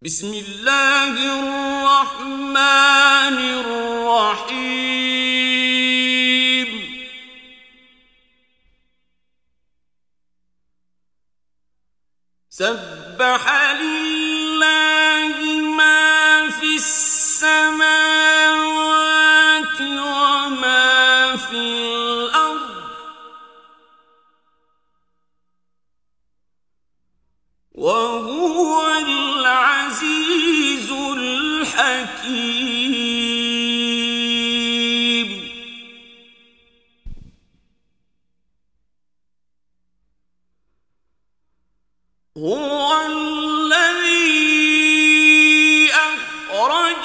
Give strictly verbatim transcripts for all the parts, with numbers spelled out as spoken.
بسم الله الرحمن الرحيم سبح لله ما في السماوات وما في الأرض وهو العزيز الحكيم هو الذي أخرج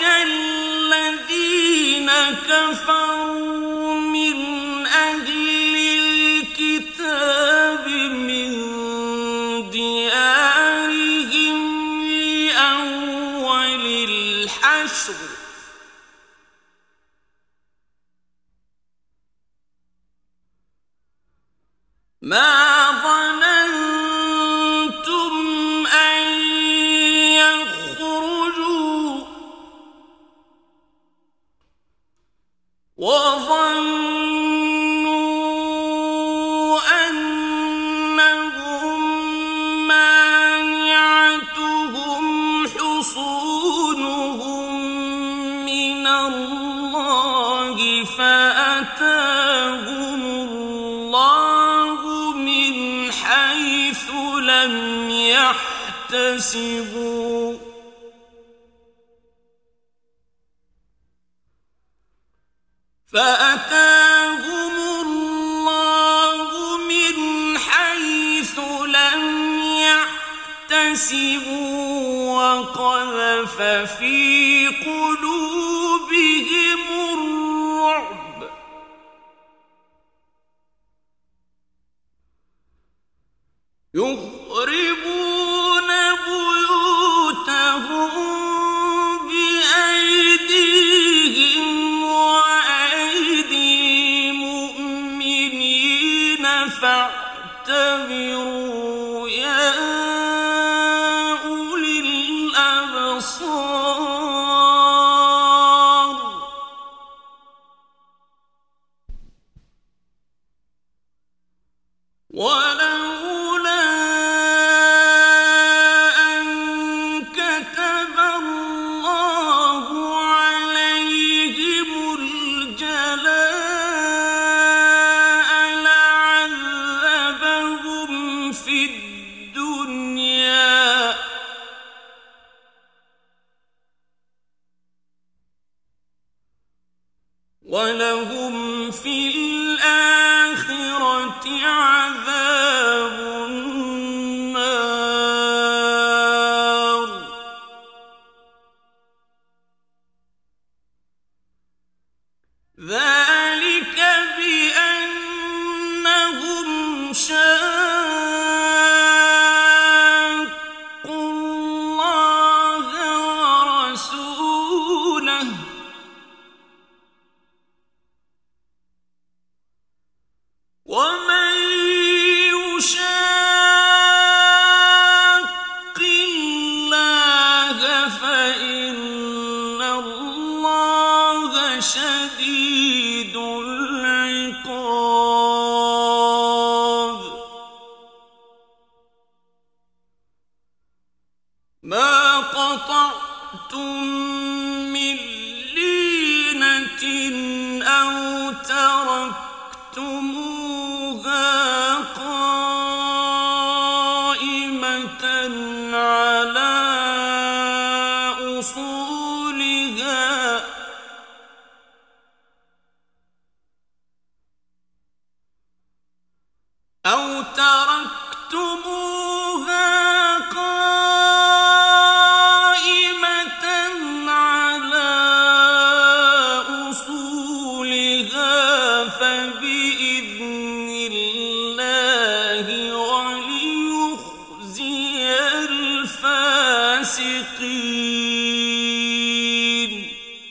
الذين كفروا من أهل الكتاب من ديارهم لأول الحشر ما ظننتم أن يخرجوا وظنوا أنهم مانعتهم حصونهم من الله فأتاهم الله من حيث لم يحتسبوا فأتاهم الله من حيث لم يحتسبوا وقذف في قلوبهم الرعب يخربون بيوتهم بأيديهم وأيدي المؤمنين فاعتبروا يا أولي الأبصار ولولا أن كتب الله عليهم الجلاء لعذبهم في الدنيا ولهم في الآخرة عذاب النار ذلك بأنهم شاقوا الله ورسوله ومن يشاق الله فإن الله شديد العقاب ما قطعتم من لينة أو تركتموها قائمة على أصولها أو تركتموها قائمة على أصولها فبإذن الله وليخزي الفاسقين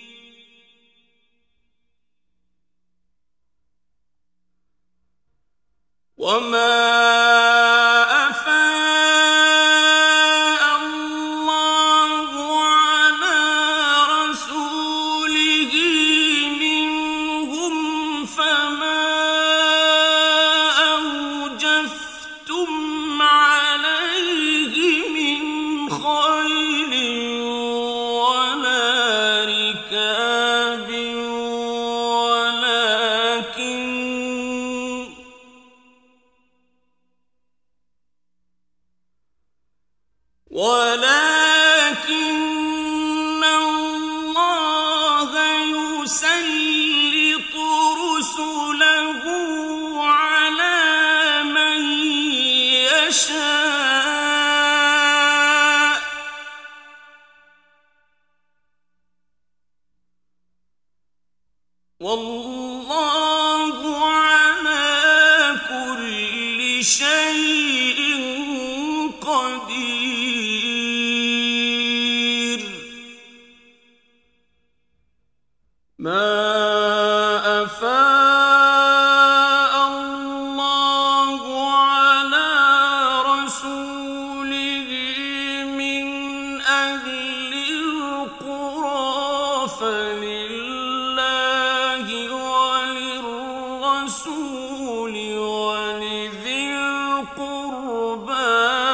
وما أفاء الله خيل ولا ركاب ولكن ولكن الله يسلط رسله على من يشاء والله على كل شيء قدير. ما أفاء الله على رسوله من أهل القرى فلله وللرسول ولذي القربى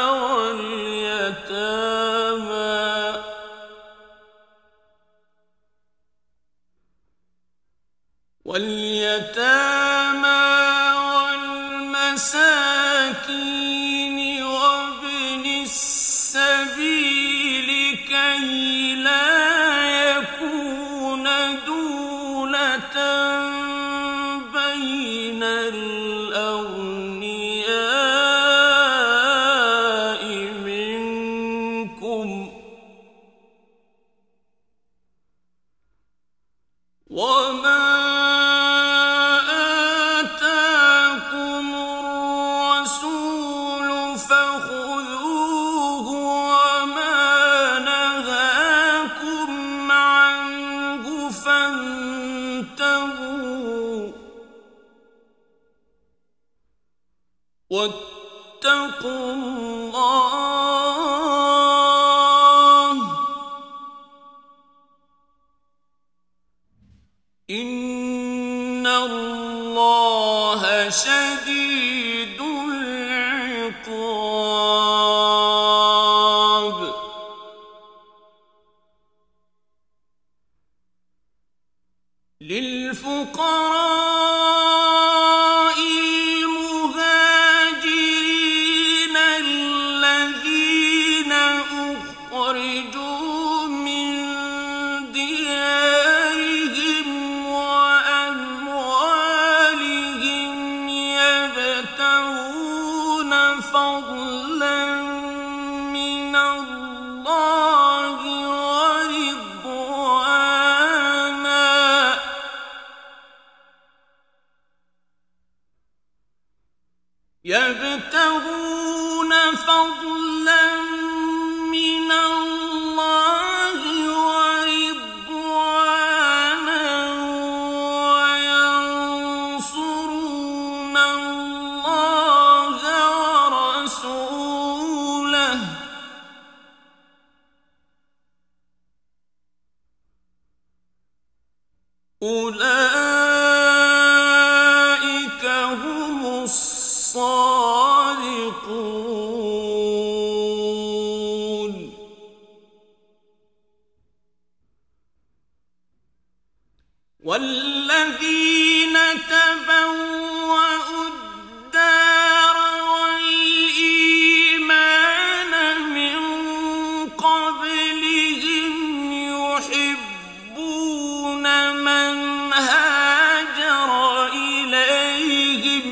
واليتامى واليتامى والمساكين وابن السبيل كي لا يكون دولة بين الأغنياء منكم وما آتاكم الرسول فخذوه وما نهاكم عنه فانتهوا واتقوا الله إن الله شديد العقاب. للفقراء المهاجرين الذين أخرجوا من ديارهم وأموالهم يبتغون فضلا من الله ورضوانا يبتغون فضلا من الله ورضوانا وينصرون الله ورسوله أولئك هم الصادقون. والذين تبوأوا الدار والإيمان من قبلهم يحبون من هاجر إليهم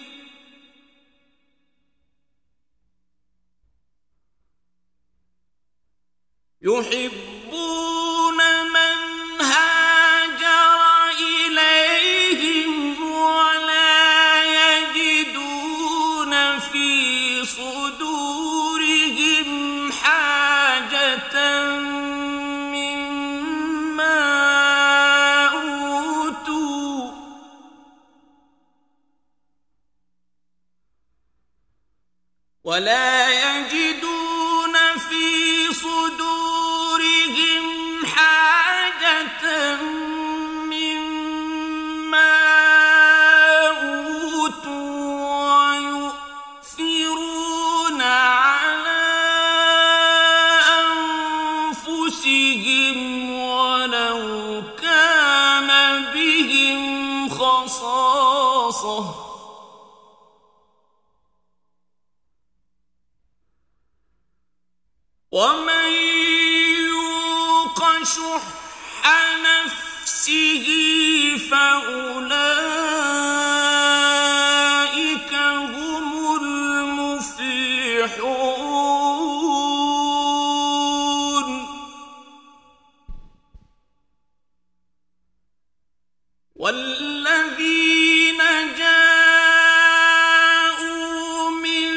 يحبون من هاجر إليهم ولا يجدون في صدورهم حاجة مما أوتوا ولا يجدون في صدورهم حاجة مما أوتوا ويؤثرون على أنفسهم ولو كان بهم خصاصة ومن يوق شح نفسه فأولئك هم المفلحون والذين جاءوا من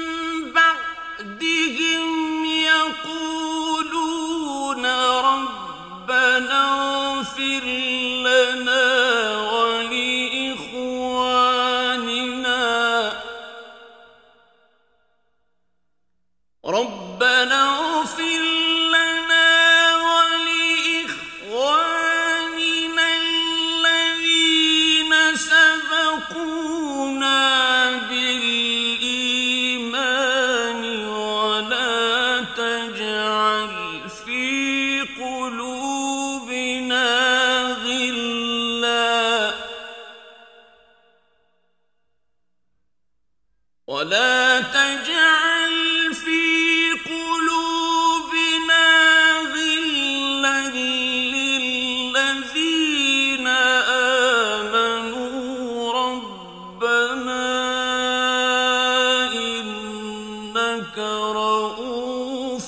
بعدهم يقولون ربنا اغفر لنا ولإخواننا ربنا اغفر لنا ولإخواننا الذين سبقونا بالإيمان ولا تجعل في قلوبنا غلا ولا تجعل في قلوبنا غلا للذين آمنوا ربنا إنك رؤوف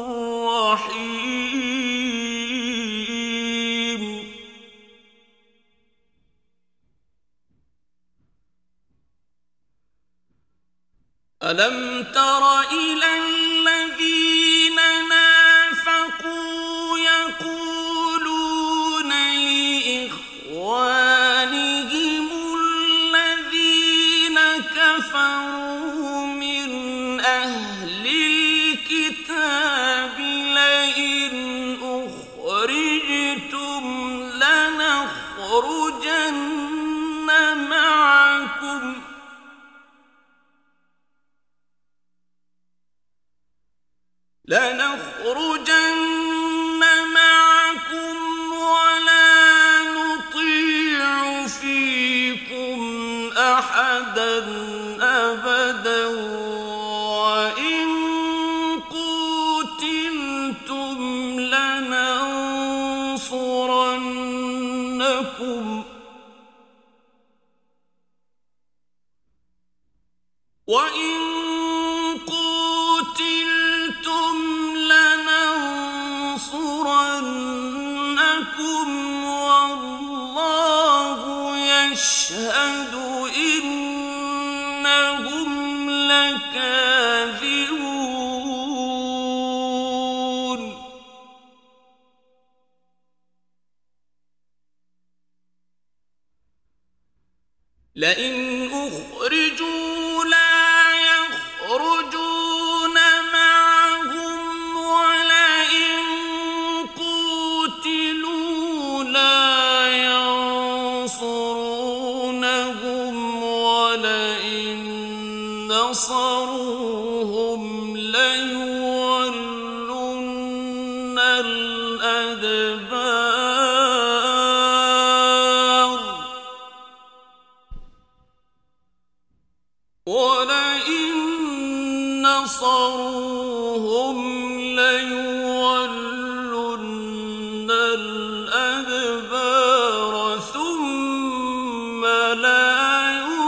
رحيم ألم تر إلى الذين نافقوا يقولون لإخوانهم الذين كفروا من أهل الكتاب لئن أخرجتم لنخرجن معكم لنخرجن معكم ولا نطيع فيكم أحدا أبدا وإن قوتلتم لننصرنكم وإن قوتلتم لننصرنكم والله يشهد إنهم لكاذبون لئن أخرجوا لا يخرجون معهم ولئن قوتلوا لا ينصرونهم ولئن نصروهم ليولن الأدبار ولئن نصروهم ليولن الأدبار ثم لا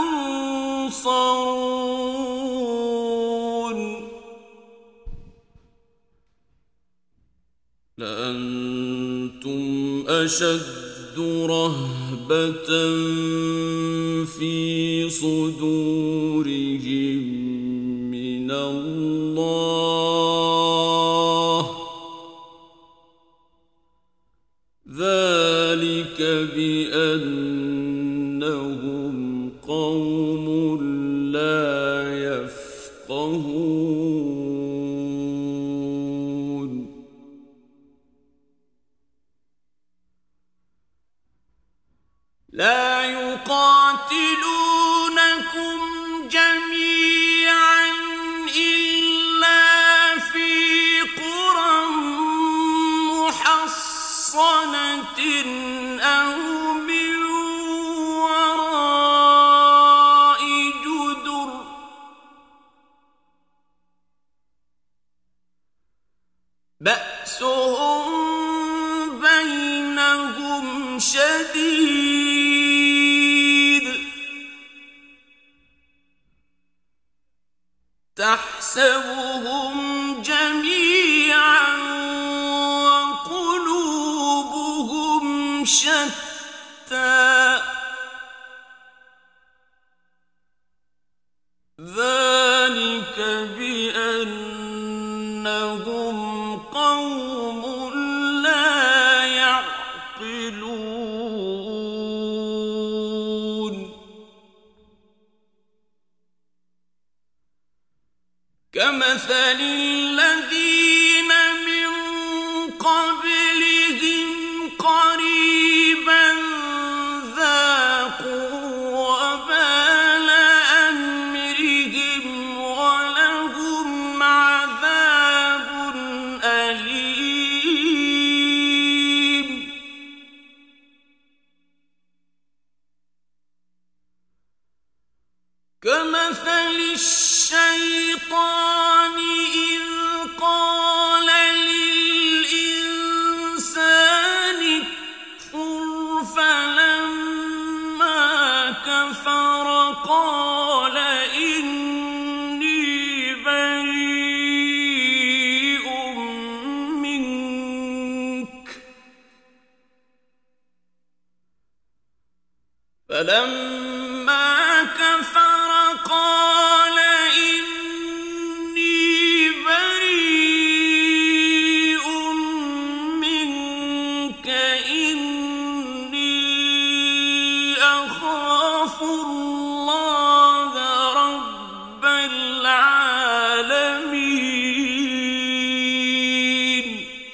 ينصرون لأنتم أشد رهبة في صدورهم من الله ذلك بأنهم قوم لا يفقهون لا يقاتلونكم جميعا إلا في قرى أو من وراء جدر بأسهم بينهم شديد تحسبهم جميعا وقلوبهم شتى ذلك بأنهم قوم لا يعقلون كمثل الذين من قبلهم قريبا ذاقوا وبال أمرهم ولهم عذاب أليم كمثل الشيطان إذ قال للإنسان اكفر فلما كفر قال إني بريء منك فلما كفر قال إني بريء منك إني أخاف الله رب العالمين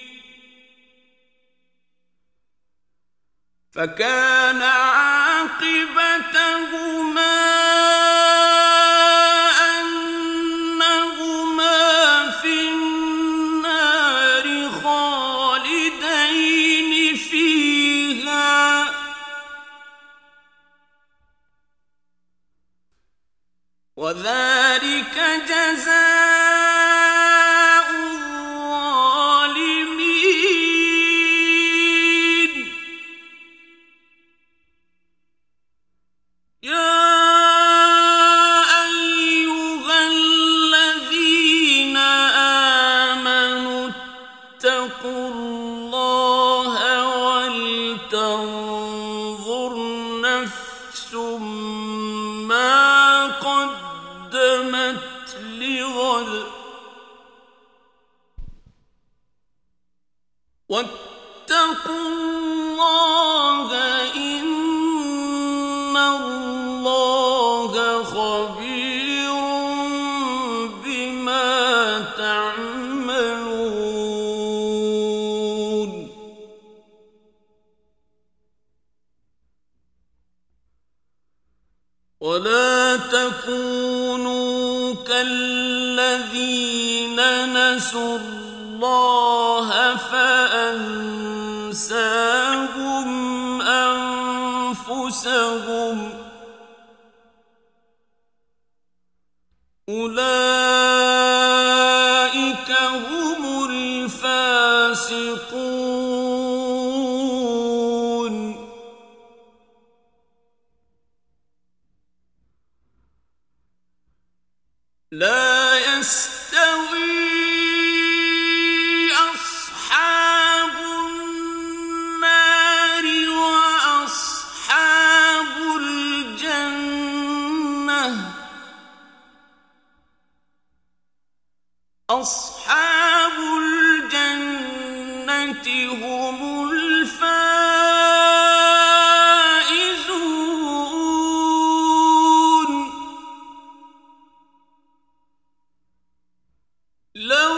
فكان عاقبتهما وذلك جزاء الظالمين يا أيها الذين آمنوا اتقوا الله ولتنظر نفس ما قدمت لغد واتقوا الله إن الله خبير بما تعملون ولا تكونوا كالذين نسوا الله فأنساهم أنفسهم أولئك هم الفاسقون لا يستوي أصحاب النار وأصحاب الجنة أصحاب الجنة هم الفائزون لو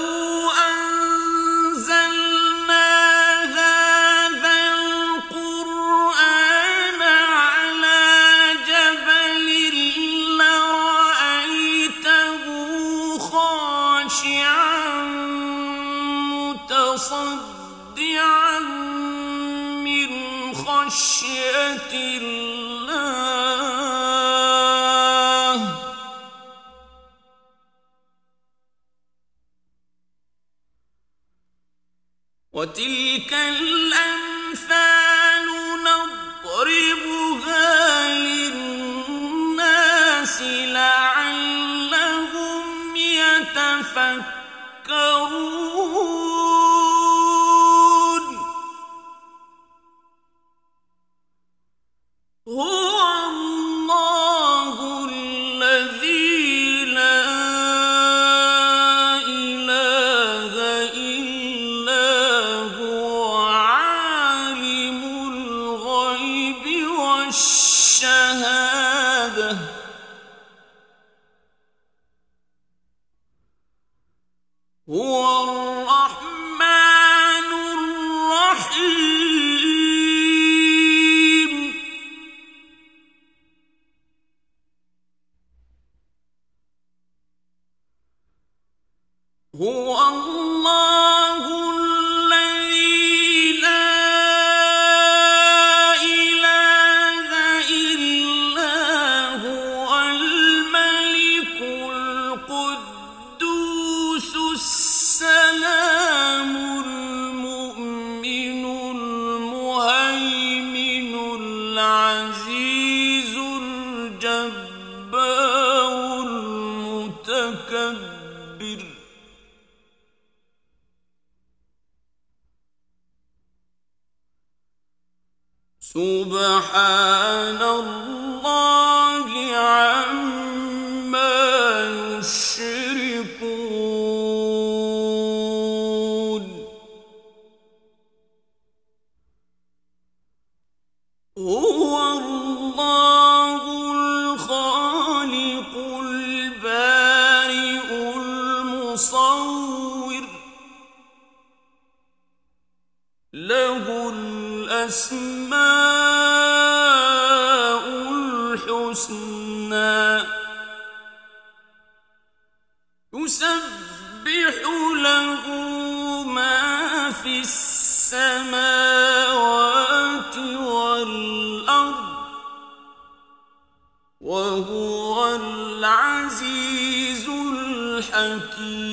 أنزلنا هذا القرآن على جبل لرأيته خاشعا متصدعا من خشية الله وتلك الأمثال نضربها للناس لعلهم يتفكرون هو الله الذي لا إله إلا هو عالم الغيب والشهادة هو الرحمن الرحيم هو الله الذي لا إله إلا هو الملك القدوس السلام المؤمن المهيمن العزيز الجبار المتكبر سبحان الله عما يشركون هو الله الخالق البارئ المصور له الأسماء الحسنى يسبح له ما في السماوات والأرض وهو العزيز الحكيم